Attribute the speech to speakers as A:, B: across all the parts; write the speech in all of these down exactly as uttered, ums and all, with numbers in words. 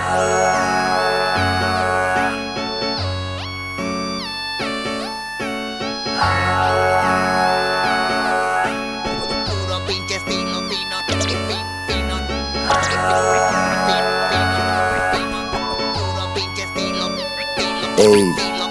A: Puro pinche estilo fino, fino. Puro pinche estilo fino,
B: Ey.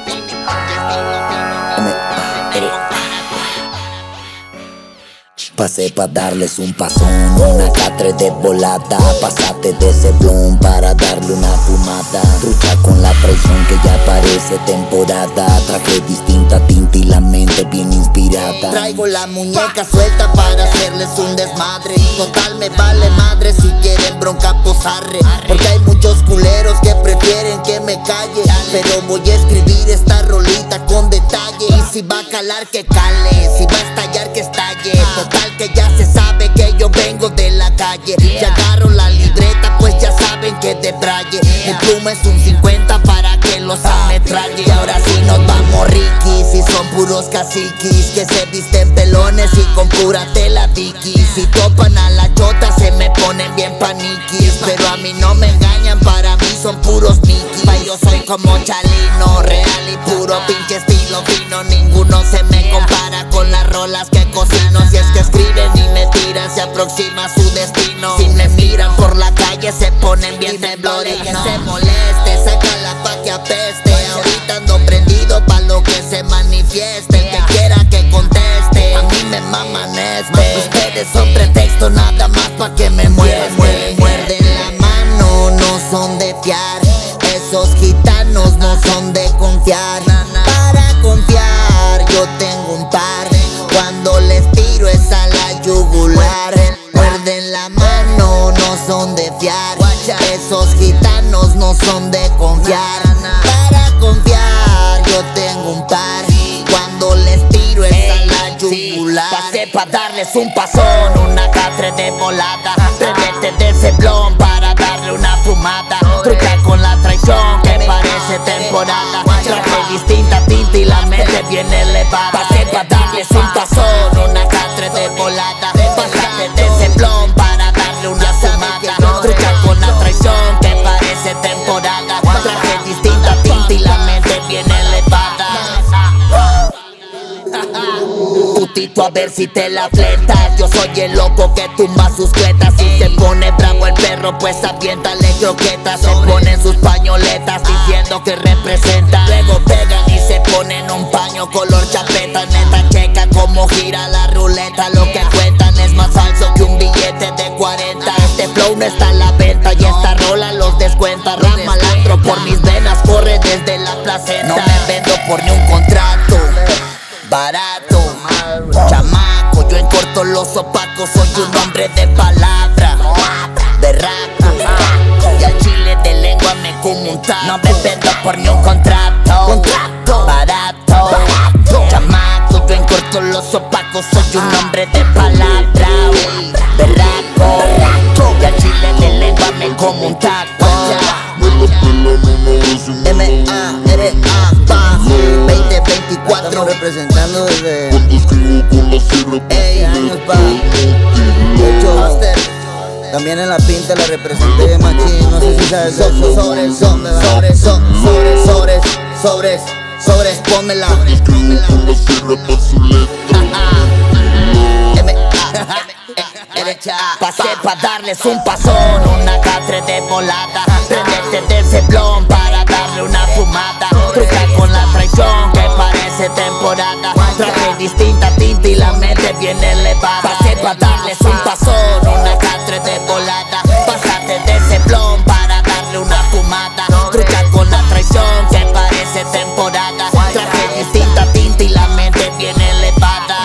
B: Pasé pa' darles un pasón, una catre de volada. Pasate de ese blon para darle una fumada. Trucha con la traición que ya parece temporada. Traje distinta tinta y la mente bien inspirada.
A: Traigo la muñeca suelta para hacerles un desmadre. Total me vale madre, si quieren bronca posarre. Porque hay muchos culeros que prefieren que me calle. Pero voy a escribir esta rolita con detalle. Y si va a calar que cale, si va a estallar que estalle. Total que ya se sabe que yo vengo de la calle. Y agarro la libreta pues ya saben que de braille. Mi pluma es un cincuenta para que los ametralle. Y ahora sí nos vamos riquis, y son puros caciquis que se visten pelones y con pura tela Dickies. Si topan a la chota se me ponen bien paniquis. Pero a mí no me engañan, para mí son puros miquis. Pa' yo soy como Chalino, real y puro pinche estilo fino. Ninguno se me compara con las rolas que cocino. Si es que escriben y me tiran, se aproxima su destino. Si me miran por la calle se ponen bien temblores. Que se moleste, sácala pa' que apeste. Ahorita ando prendido pa' lo que se manifieste. El que quiera que conteste, a mí me maman este. Ustedes son pretexto nada más pa' que me muerden. Muerden la mano, no son de fiar. Esos gitanos no son de confiar. Para confiar yo tengo un par. Cuando les tiro es a la yugular. Muerden la mano, no son de fiar. Esos gitanos no son de confiar. Para confiar yo tengo un par. Cuando les tiro es a la yugular. Pasé pa' darles un pasón, una catre de volada. Prendete de ese blon para darle una fumada. Truca con la traición que parece temporada. Traje distinta tinta y la mente bien elevada. Pasé pa' darles un pasón, una catre de volada. Pásate de ese blon para darle una fumada. Truca con la traición que parece temporada. Traje distinta tinta y la mente bien elevada. Putito, a ver si te la fletas. Yo soy el loco que tumba sus cletas. Si se pone bravo el perro, pues aviéntale croquetas. Se ponen sus pañoletas diciendo que representa. Luego pegan y se ponen un paño color chapeta. Neta, checa cómo gira la ruleta. Lo que cuentan es más falso que un billete de cuarenta. Este flow no está a la venta y esta rola los descuenta. Rap malandro por mis venas corre desde la placenta. No me vendo por ni un contrato barato, chamaco, yo encorto los opacos. Soy un hombre de palabra, berraco, y al chile de lengua me como un taco. No me vendo por ni un contrato, barato, chamaco, yo encorto los opacos. Soy un hombre de palabra, berraco, y al chile de lengua me como un taco. M A R A veinte veinticuatro,
C: estamos representando desde
A: ey,
C: años pa. De hecho, también en la pinta la representé machín. No sé si sabes eso.
A: Sobres, sobres, sobres, sobres, sobres, sobres, sobres, pónmela. Pasé pa' darles un pasón, una catre de volada. Prendete de ese blon para darle una fumada. Truca con la traición que parece temporada. Traje distinta tinta y la mente bien elevada. Pasé pa' darles un pasón, una catre de volada. Pásate de ese blon para darle una fumada. Truca con la traición que parece temporada. Traje distinta tinta y la mente bien elevada.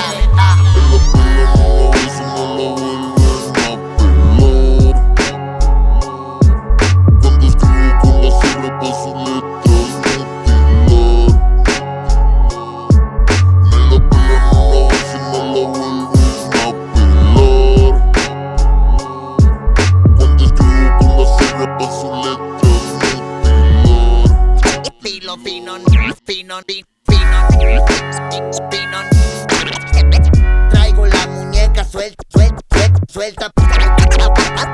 A: Fino, fino, fino, fino, fino. Traigo la muñeca suelta, suelta, suelta, suelta.